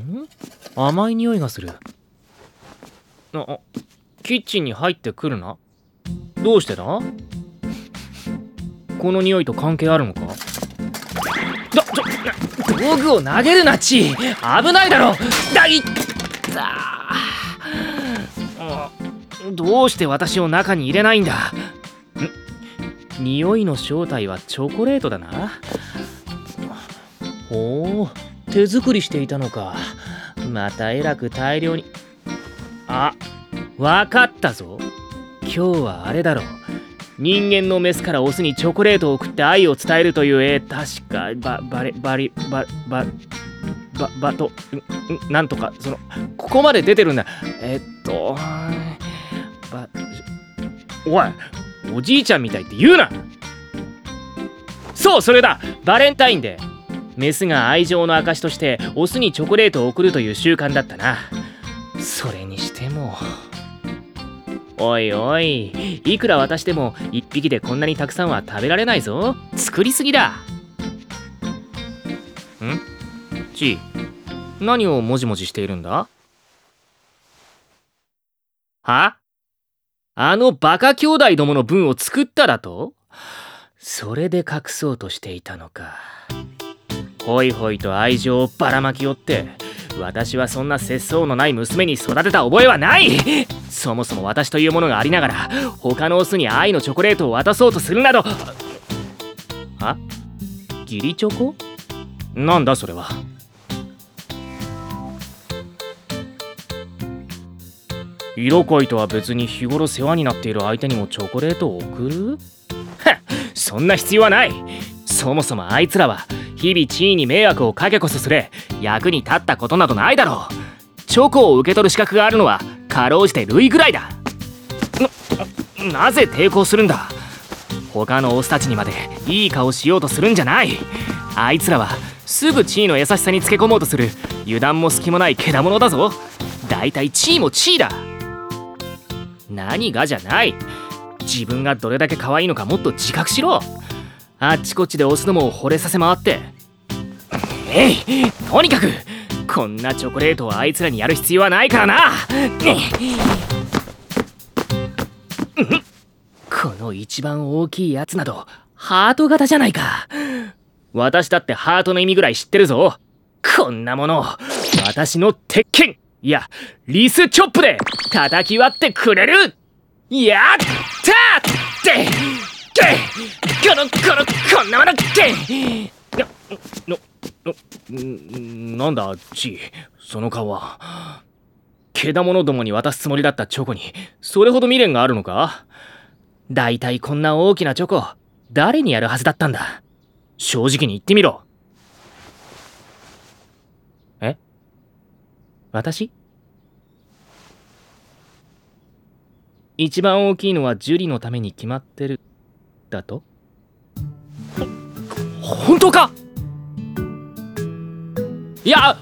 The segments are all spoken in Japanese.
甘い匂いがする。キッチンに入ってくるな。どうしてだ？この匂いと関係あるのか？道具を投げるな、チー。危ないだろ。どうして私を中に入れないんだ？匂いの正体はチョコレートだな。ほう、手作りしていたのか。またえらく大量に。わかったぞ。今日はあれだろう。人間のメスからオスにチョコレートを送って愛を伝えるという確かなんとかここまで出てるんだ。おい、おじいちゃんみたいって言うな。そう、それだ。バレンタインデー。メスが愛情の証としてオスにチョコレートを送るという習慣だったな。それにしても、おいおい、いくら渡しても一匹でこんなにたくさんは食べられないぞ。作りすぎだ。チー、何をもじもじしているんだ？は？あのバカ兄弟どもの分を作っただと？それで隠そうとしていたのか。ホイホイと愛情をばらまきおって、私はそんな節操のない娘に育てた覚えはない。そもそも私というものがありながら他のオスに愛のチョコレートを渡そうとするなど。義理チョコ？なんだそれは。色恋とは別に日頃世話になっている相手にもチョコレートを送る？そんな必要はない。そもそもあいつらは日々地位に迷惑をかけこそすれ役に立ったことなどないだろう。チョコを受け取る資格があるのはかろうじてルイぐらいだ。なぜ抵抗するんだ？他のオスたちにまでいい顔しようとするんじゃない。あいつらはすぐ地位の優しさにつけ込もうとする油断も隙もないけだものだぞ。だいたい地位も地位だ。何がじゃない。自分がどれだけ可愛いのかもっと自覚しろ。あっちこっちでオスどもを惚れさせ回って。とにかくこんなチョコレートをあいつらにやる必要はないからな。この一番大きいやつなどハート型じゃないか。私だってハートの意味ぐらい知ってるぞ。こんなもの私の鉄拳、いやリスチョップで叩き割ってくれる。やったってこんなものなんだチー、その顔は。けだものどもに渡すつもりだったチョコにそれほど未練があるのか？だいたいこんな大きなチョコ誰にやるはずだったんだ？正直に言ってみろ。私？一番大きいのはジュリのために決まってるだと？本当か？いや、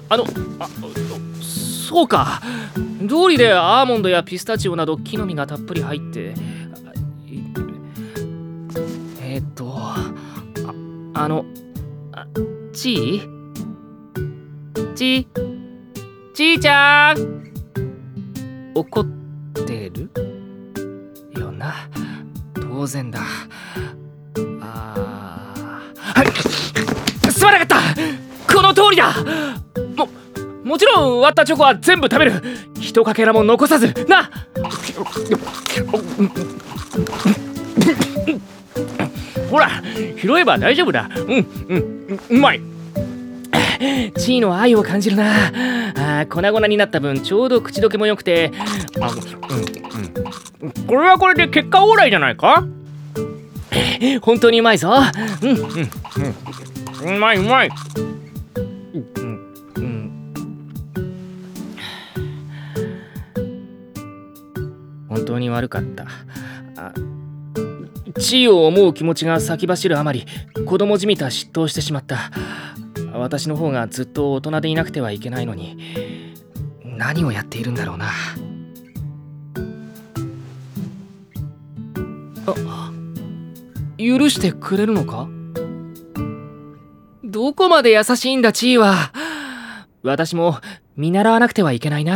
そうか。道理でアーモンドやピスタチオなど木の実がたっぷり入って、ちーちゃん、怒ってるよな。当然だ。すまなかった。この通りだ。もちろん割ったチョコは全部食べる。一かけらも残さずな。ほら拾えば大丈夫だ。うまい。チーの愛を感じるな。粉々になった分ちょうど口どけも良くて、これはこれで結果オーライじゃないか。本当にうまいぞ。うまいうまい。本当に悪かった。地位を思う気持ちが先走るあまり子供じみた嫉妬をしてしまった。私の方がずっと大人でいなくてはいけないのに何をやっているんだろうな。許してくれるのか？どこまで優しいんだチーは。私も見習わなくてはいけないな。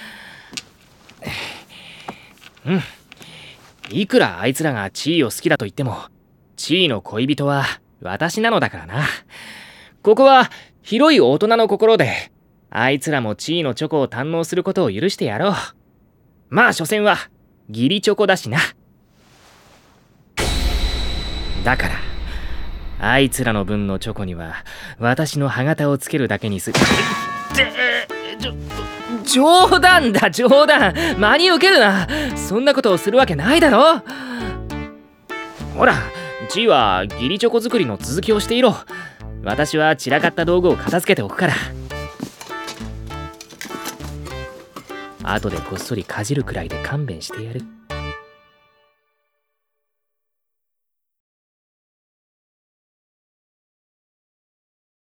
いくらあいつらが地位を好きだと言っても、地位の恋人は私なのだからな。ここは広い大人の心で、あいつらも地位のチョコを堪能することを許してやろう。まあ所詮は義理チョコだしな。だからあいつらの分のチョコには私の歯型をつけるだけにする。冗談だ冗談。真に受けるな。そんなことをするわけないだろ。ほら、G は義理チョコ作りの続きをしていろ。私は散らかった道具を片付けておくから。後でこっそりかじるくらいで勘弁してやる。